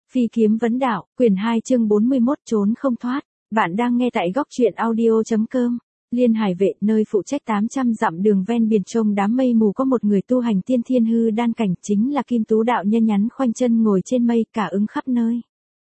Phi kiếm vấn đạo, quyển 2 chương 41 trốn không thoát. Bạn đang nghe tại góc truyện audio.com. Liên Hải Vệ, nơi phụ trách 800 dặm đường ven biển trông đám mây mù có một người tu hành tiên thiên hư đan cảnh, chính là Kim Tú đạo nhân nhắn khoanh chân ngồi trên mây, cả ứng khắp nơi.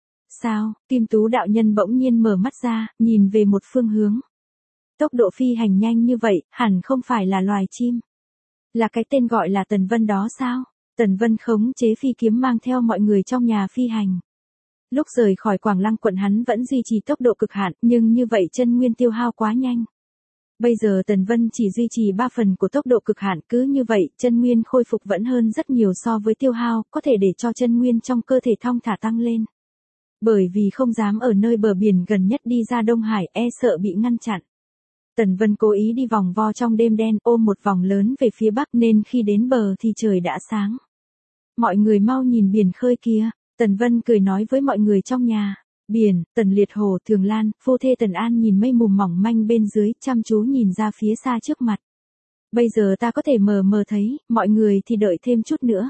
Sao? Kim Tú đạo nhân bỗng nhiên mở mắt ra, nhìn về một phương hướng. Tốc độ phi hành nhanh như vậy, hẳn không phải là loài chim. Là cái tên gọi là Tần Vân đó sao? Tần Vân khống chế phi kiếm mang theo mọi người trong nhà phi hành. Lúc rời khỏi Quảng Lăng quận hắn vẫn duy trì tốc độ cực hạn, nhưng như vậy chân nguyên tiêu hao quá nhanh. Bây giờ Tần Vân chỉ duy trì 3 phần của tốc độ cực hạn, cứ như vậy chân nguyên khôi phục vẫn hơn rất nhiều so với tiêu hao, có thể để cho chân nguyên trong cơ thể thong thả tăng lên. Bởi vì không dám ở nơi bờ biển gần nhất đi ra Đông Hải, e sợ bị ngăn chặn. Tần Vân cố ý đi vòng vo trong đêm đen, ôm một vòng lớn về phía bắc, nên khi đến bờ thì trời đã sáng. Mọi người mau nhìn biển khơi kia. Tần Vân cười nói với mọi người trong nhà. Biển, Tần Liệt Hồ, Thường Lan, phu thê Tần An nhìn mây mù mỏng manh bên dưới, chăm chú nhìn ra phía xa trước mặt. Bây giờ ta có thể mờ mờ thấy, mọi người thì đợi thêm chút nữa.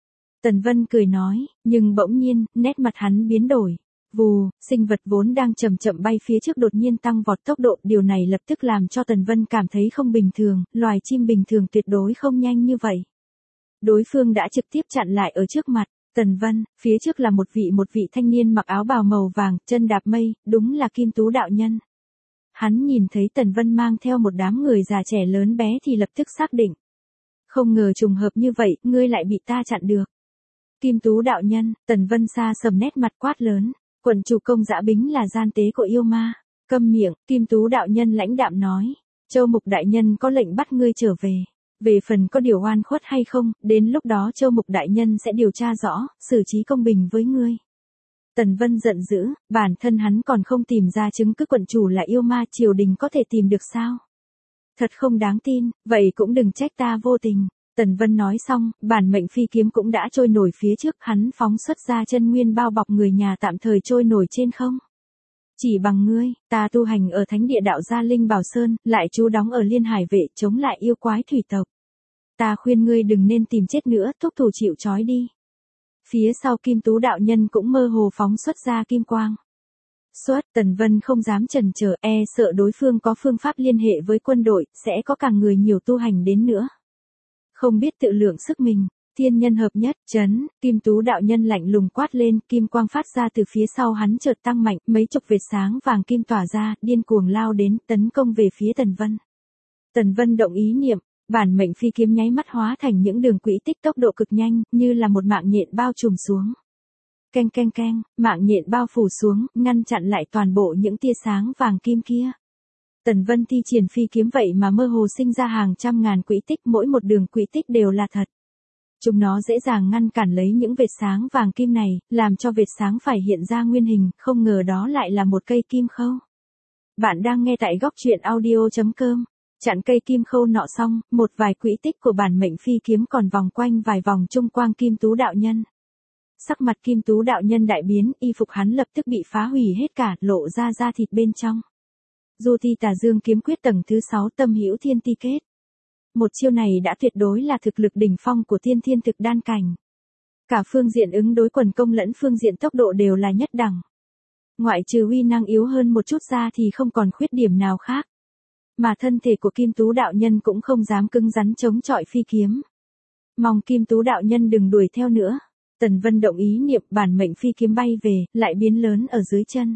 Tần Vân cười nói, nhưng bỗng nhiên, nét mặt hắn biến đổi. Vù, sinh vật vốn đang chậm chậm bay phía trước đột nhiên tăng vọt tốc độ, điều này lập tức làm cho Tần Vân cảm thấy không bình thường, loài chim bình thường tuyệt đối không nhanh như vậy. Đối phương đã trực tiếp chặn lại ở trước mặt. Tần Vân, phía trước là một vị thanh niên mặc áo bào màu vàng, chân đạp mây, đúng là Kim Tú đạo nhân. Hắn nhìn thấy Tần Vân mang theo một đám người già trẻ lớn bé thì lập tức xác định. Không ngờ trùng hợp như vậy, ngươi lại bị ta chặn được. Kim Tú đạo nhân, Tần Vân xa sầm nét mặt quát lớn. Quận chủ Công Dã Bính là gian tế của yêu ma. Câm miệng, Kim Tú đạo nhân lãnh đạm nói. Châu Mục đại nhân có lệnh bắt ngươi trở về. Về phần có điều oan khuất hay không, đến lúc đó Châu Mục đại nhân sẽ điều tra rõ, xử trí công bình với ngươi. Tần Vân giận dữ, bản thân hắn còn không tìm ra chứng cứ quận chủ là yêu ma, triều đình có thể tìm được sao? Thật không đáng tin, vậy cũng đừng trách ta vô tình. Tần Vân nói xong, bản mệnh phi kiếm cũng đã trôi nổi phía trước, hắn phóng xuất ra chân nguyên bao bọc người nhà tạm thời trôi nổi trên không. Chỉ bằng ngươi, ta tu hành ở thánh địa đạo gia Linh Bảo Sơn, lại trú đóng ở Liên Hải Vệ chống lại yêu quái thủy tộc. Ta khuyên ngươi đừng nên tìm chết nữa, thúc thủ chịu trói đi. Phía sau Kim Tú đạo nhân cũng mơ hồ phóng xuất ra kim quang. Tần Vân không dám chần chờ, e sợ đối phương có phương pháp liên hệ với quân đội, sẽ có càng người nhiều tu hành đến nữa. Không biết tự lượng sức mình, thiên nhân hợp nhất, Kim Tú đạo nhân lạnh lùng quát lên, kim quang phát ra từ phía sau hắn chợt tăng mạnh, mấy chục vệt sáng vàng kim tỏa ra, điên cuồng lao đến, tấn công về phía Tần Vân. Tần Vân động ý niệm, bản mệnh phi kiếm nháy mắt hóa thành những đường quỹ tích tốc độ cực nhanh, như là một mạng nhện bao trùm xuống. Keng keng keng, mạng nhện bao phủ xuống, ngăn chặn lại toàn bộ những tia sáng vàng kim kia. Tần Vân thi triển phi kiếm vậy mà mơ hồ sinh ra hàng trăm ngàn quỹ tích, mỗi một đường quỹ tích đều là thật. Chúng nó dễ dàng ngăn cản lấy những vệt sáng vàng kim này, làm cho vệt sáng phải hiện ra nguyên hình, không ngờ đó lại là một cây kim khâu. Bạn đang nghe tại góc truyện audio.com. Chặn cây kim khâu nọ xong, một vài quỹ tích của bản mệnh phi kiếm còn vòng quanh vài vòng chung quanh Kim Tú đạo nhân. Sắc mặt Kim Tú đạo nhân đại biến, y phục hắn lập tức bị phá hủy hết cả, lộ ra da thịt bên trong. Du Thi Tà Dương kiếm quyết tầng thứ 6 tâm hữu thiên ti kết. Một chiêu này đã tuyệt đối là thực lực đỉnh phong của tiên thiên thực đan cảnh. Cả phương diện ứng đối quần công lẫn phương diện tốc độ đều là nhất đẳng. Ngoại trừ uy năng yếu hơn một chút ra thì không còn khuyết điểm nào khác. Mà thân thể của Kim Tú đạo nhân cũng không dám cứng rắn chống chọi phi kiếm. Mong Kim Tú đạo nhân đừng đuổi theo nữa. Tần Vân động ý niệm, bản mệnh phi kiếm bay về, lại biến lớn ở dưới chân.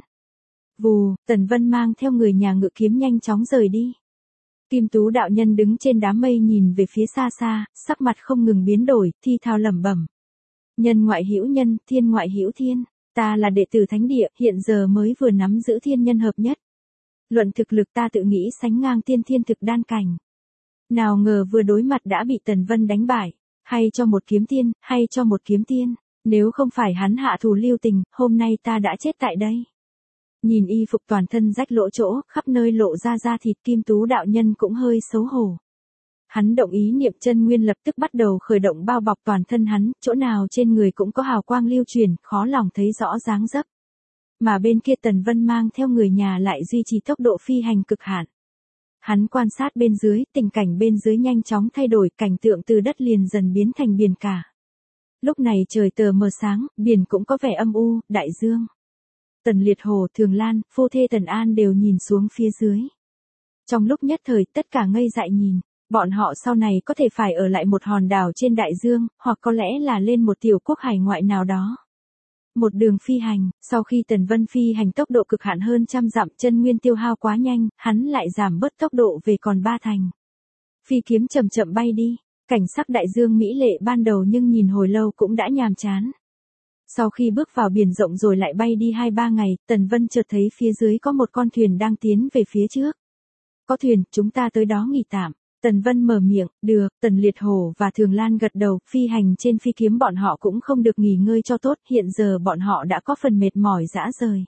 Vù, Tần Vân mang theo người nhà ngự kiếm nhanh chóng rời đi. Kim Tú đạo nhân đứng trên đám mây nhìn về phía xa xa, sắc mặt không ngừng biến đổi, thi thao lẩm bẩm. Nhân ngoại hữu nhân, thiên ngoại hữu thiên, ta là đệ tử thánh địa, hiện giờ mới vừa nắm giữ thiên nhân hợp nhất. Luận thực lực ta tự nghĩ sánh ngang tiên thiên thực đan cảnh. Nào ngờ vừa đối mặt đã bị Tần Vân đánh bại, hay cho một kiếm tiên, hay cho một kiếm tiên, nếu không phải hắn hạ thủ lưu tình, hôm nay ta đã chết tại đây. Nhìn y phục toàn thân rách lỗ chỗ, khắp nơi lộ ra da thịt, Kim Tú đạo nhân cũng hơi xấu hổ. Hắn động ý niệm, chân nguyên lập tức bắt đầu khởi động bao bọc toàn thân hắn, chỗ nào trên người cũng có hào quang lưu truyền, khó lòng thấy rõ dáng dấp. Mà bên kia Tần Vân mang theo người nhà lại duy trì tốc độ phi hành cực hạn. Hắn quan sát bên dưới, tình cảnh bên dưới nhanh chóng thay đổi, cảnh tượng từ đất liền dần biến thành biển cả. Lúc này trời tờ mờ sáng, biển cũng có vẻ âm u, đại dương. Tần Liệt Hổ, Thường Lan, phu thê Tần An đều nhìn xuống phía dưới. Trong lúc nhất thời tất cả ngây dại nhìn, bọn họ sau này có thể phải ở lại một hòn đảo trên đại dương, hoặc có lẽ là lên một tiểu quốc hải ngoại nào đó. Một đường phi hành, sau khi Tần Vân phi hành tốc độ cực hạn hơn 100 dặm, chân nguyên tiêu hao quá nhanh, hắn lại giảm bớt tốc độ về còn 3 thành. Phi kiếm chậm chậm bay đi, cảnh sắc đại dương mỹ lệ ban đầu nhưng nhìn hồi lâu cũng đã nhàm chán. Sau khi bước vào biển rộng rồi lại bay đi 2-3 ngày, Tần Vân chợt thấy phía dưới có một con thuyền đang tiến về phía trước. Có thuyền, chúng ta tới đó nghỉ tạm. Tần Vân mở miệng, được, Tần Liệt Hổ và Thường Lan gật đầu, phi hành trên phi kiếm bọn họ cũng không được nghỉ ngơi cho tốt, hiện giờ bọn họ đã có phần mệt mỏi rã rời.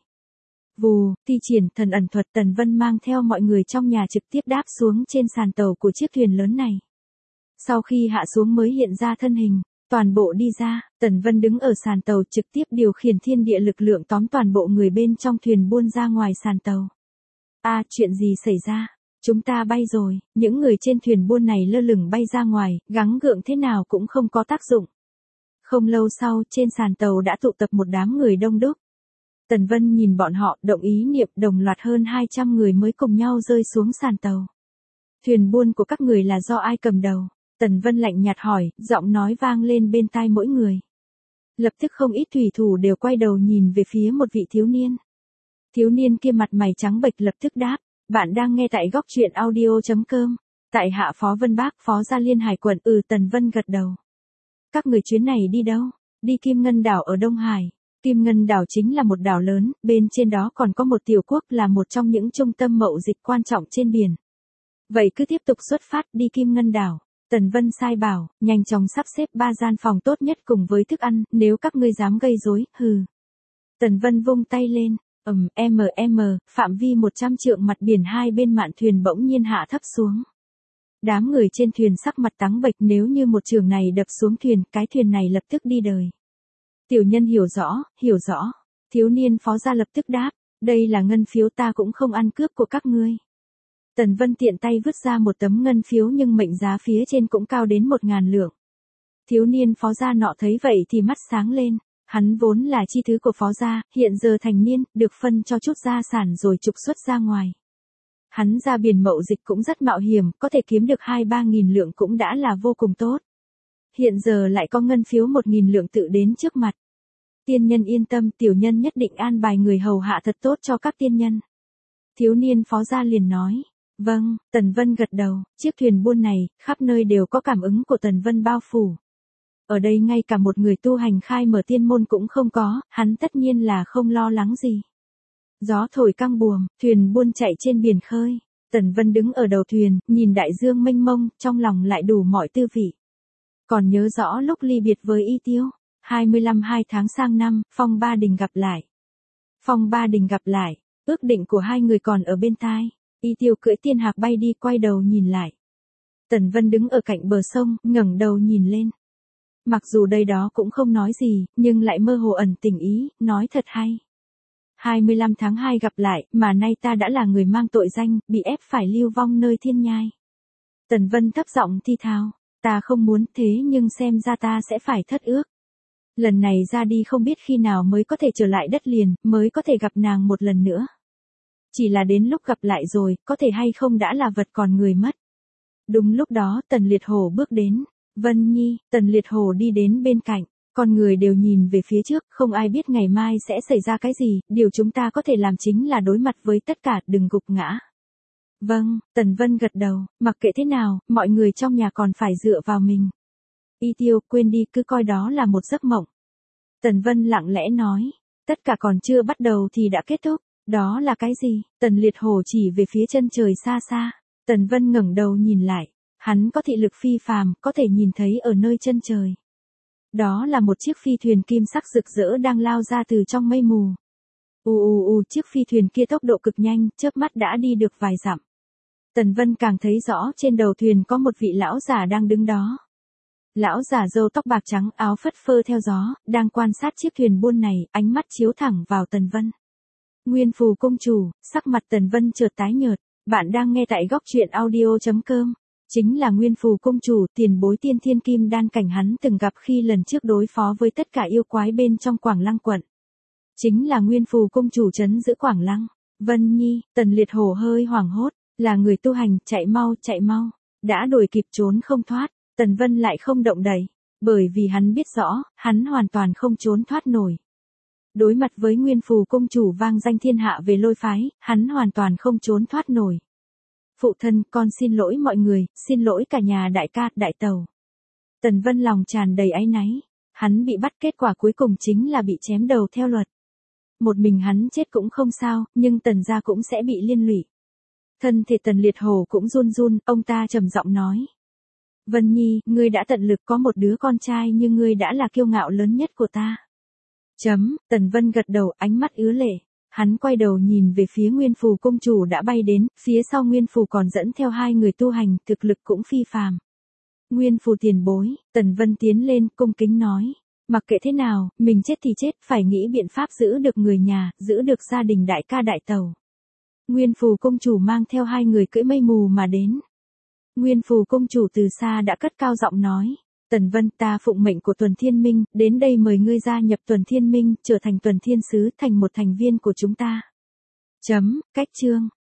Vù, thi triển thần ẩn thuật, Tần Vân mang theo mọi người trong nhà trực tiếp đáp xuống trên sàn tàu của chiếc thuyền lớn này. Sau khi hạ xuống mới hiện ra thân hình, toàn bộ đi ra, Tần Vân đứng ở sàn tàu trực tiếp điều khiển thiên địa lực lượng tóm toàn bộ người bên trong thuyền buôn ra ngoài sàn tàu. Chuyện gì xảy ra? Chúng ta bay rồi, những người trên thuyền buôn này lơ lửng bay ra ngoài, gắng gượng thế nào cũng không có tác dụng. Không lâu sau, trên sàn tàu đã tụ tập một đám người đông đúc. Tần Vân nhìn bọn họ, động ý niệm, đồng loạt hơn 200 người mới cùng nhau rơi xuống sàn tàu. Thuyền buôn của các người là do ai cầm đầu? Tần Vân lạnh nhạt hỏi, giọng nói vang lên bên tai mỗi người. Lập tức không ít thủy thủ đều quay đầu nhìn về phía một vị thiếu niên. Thiếu niên kia mặt mày trắng bệch lập tức đáp, bạn đang nghe tại góc truyện audio.com. Tại hạ Phó Vân Bác, Phó Gia Liên Hải quận. Tần Vân gật đầu. Các người chuyến này đi đâu? Đi Kim Ngân đảo ở Đông Hải. Kim Ngân đảo chính là một đảo lớn, bên trên đó còn có một tiểu quốc là một trong những trung tâm mậu dịch quan trọng trên biển. Vậy cứ tiếp tục xuất phát đi Kim Ngân đảo. Tần Vân sai bảo, nhanh chóng sắp xếp 3 gian phòng tốt nhất cùng với thức ăn, nếu các ngươi dám gây rối, hừ. Tần Vân vung tay lên, phạm vi 100 trượng mặt biển hai bên mạn thuyền bỗng nhiên hạ thấp xuống. Đám người trên thuyền sắc mặt trắng bệch, nếu như một trường này đập xuống thuyền, cái thuyền này lập tức đi đời. Tiểu nhân hiểu rõ. Thiếu niên Phó Gia lập tức đáp, đây là ngân phiếu, ta cũng không ăn cướp của các ngươi. Tần Vân tiện tay vứt ra một tấm ngân phiếu nhưng mệnh giá phía trên cũng cao đến 1.000 lượng. Thiếu niên Phó Gia nọ thấy vậy thì mắt sáng lên, hắn vốn là chi thứ của Phó Gia, hiện giờ thành niên, được phân cho chút gia sản rồi trục xuất ra ngoài. Hắn ra biển mậu dịch cũng rất mạo hiểm, có thể kiếm được 2-3 nghìn lượng cũng đã là vô cùng tốt. Hiện giờ lại có ngân phiếu 1.000 lượng tự đến trước mặt. Tiên nhân yên tâm, tiểu nhân nhất định an bài người hầu hạ thật tốt cho các tiên nhân. Thiếu niên Phó Gia liền nói. Vâng, Tần Vân gật đầu, chiếc thuyền buôn này, khắp nơi đều có cảm ứng của Tần Vân bao phủ. Ở đây ngay cả một người tu hành khai mở tiên môn cũng không có, hắn tất nhiên là không lo lắng gì. Gió thổi căng buồm, thuyền buôn chạy trên biển khơi. Tần Vân đứng ở đầu thuyền, nhìn đại dương mênh mông, trong lòng lại đủ mọi tư vị. Còn nhớ rõ lúc ly biệt với Y Tiêu, 25 tháng sang năm, Phong Ba Đình gặp lại, ước định của hai người còn ở bên tai. Y Tiêu cưỡi tiên hạc bay đi, quay đầu nhìn lại. Tần Vân đứng ở cạnh bờ sông, ngẩng đầu nhìn lên. Mặc dù đây đó cũng không nói gì, nhưng lại mơ hồ ẩn tình ý, nói thật hay. 25 tháng 2 gặp lại, mà nay ta đã là người mang tội danh, bị ép phải lưu vong nơi thiên nhai. Tần Vân thấp giọng thi thào, ta không muốn thế nhưng xem ra ta sẽ phải thất ước. Lần này ra đi không biết khi nào mới có thể trở lại đất liền, mới có thể gặp nàng một lần nữa. Chỉ là đến lúc gặp lại rồi, có thể hay không đã là vật còn người mất. Đúng lúc đó, Tần Liệt Hổ bước đến. Vân Nhi, Tần Liệt Hổ đi đến bên cạnh. Con người đều nhìn về phía trước, không ai biết ngày mai sẽ xảy ra cái gì, điều chúng ta có thể làm chính là đối mặt với tất cả, đừng gục ngã. Vâng, Tần Vân gật đầu, mặc kệ thế nào, mọi người trong nhà còn phải dựa vào mình. Y Tiêu, quên đi, cứ coi đó là một giấc mộng. Tần Vân lặng lẽ nói, tất cả còn chưa bắt đầu thì đã kết thúc. Đó là cái gì? Tần Liệt Hổ chỉ về phía chân trời xa xa. Tần Vân ngẩng đầu nhìn lại. Hắn có thị lực phi phàm, có thể nhìn thấy ở nơi chân trời. Đó là một chiếc phi thuyền kim sắc rực rỡ đang lao ra từ trong mây mù. Chiếc phi thuyền kia tốc độ cực nhanh, chớp mắt đã đi được vài dặm. Tần Vân càng thấy rõ trên đầu thuyền có một vị lão già đang đứng đó. Lão già râu tóc bạc trắng, áo phất phơ theo gió, đang quan sát chiếc thuyền buôn này, ánh mắt chiếu thẳng vào Tần Vân. Nguyên Phù công chủ, sắc mặt Tần Vân chợt tái nhợt. Bạn đang nghe tại góc truyện audio.com. Chính là Nguyên Phù Cung Chủ, tiền bối tiên thiên kim đan cảnh hắn từng gặp khi lần trước đối phó với tất cả yêu quái bên trong Quảng Lăng quận. Chính là Nguyên Phù Cung Chủ trấn giữ Quảng Lăng. Vân Nhi, Tần Liệt Hổ hơi hoảng hốt, là người tu hành, chạy mau, đã đuổi kịp trốn không thoát, Tần Vân lại không động đậy, bởi vì hắn biết rõ, hắn hoàn toàn không trốn thoát nổi. Đối mặt với Nguyên Phù Cung Chủ vang danh thiên hạ về lôi phái, hắn hoàn toàn không trốn thoát nổi. Phụ thân, con xin lỗi mọi người, xin lỗi cả nhà đại ca, đại tàu. Tần Vân lòng tràn đầy áy náy, hắn bị bắt kết quả cuối cùng chính là bị chém đầu theo luật. Một mình hắn chết cũng không sao, nhưng Tần gia cũng sẽ bị liên lụy. Thân thể Tần Liệt Hổ cũng run run, ông ta trầm giọng nói. Vân Nhi, ngươi đã tận lực có một đứa con trai nhưng ngươi đã là kiêu ngạo lớn nhất của ta. Tần Vân gật đầu, ánh mắt ứa lệ. Hắn quay đầu nhìn về phía Nguyên Phù Cung Chủ đã bay đến, phía sau Nguyên Phù còn dẫn theo 2 người tu hành, thực lực cũng phi phàm. Nguyên Phù tiền bối, Tần Vân tiến lên, cung kính nói. Mặc kệ thế nào, mình chết thì chết, phải nghĩ biện pháp giữ được người nhà, giữ được gia đình đại ca đại tàu. Nguyên Phù Cung Chủ mang theo 2 người cưỡi mây mù mà đến. Nguyên Phù Cung Chủ từ xa đã cất cao giọng nói. Tần Vân, ta phụng mệnh của Tuần Thiên Minh, đến đây mời ngươi gia nhập Tuần Thiên Minh, trở thành Tuần Thiên Sứ, thành một thành viên của chúng ta. Cách chương.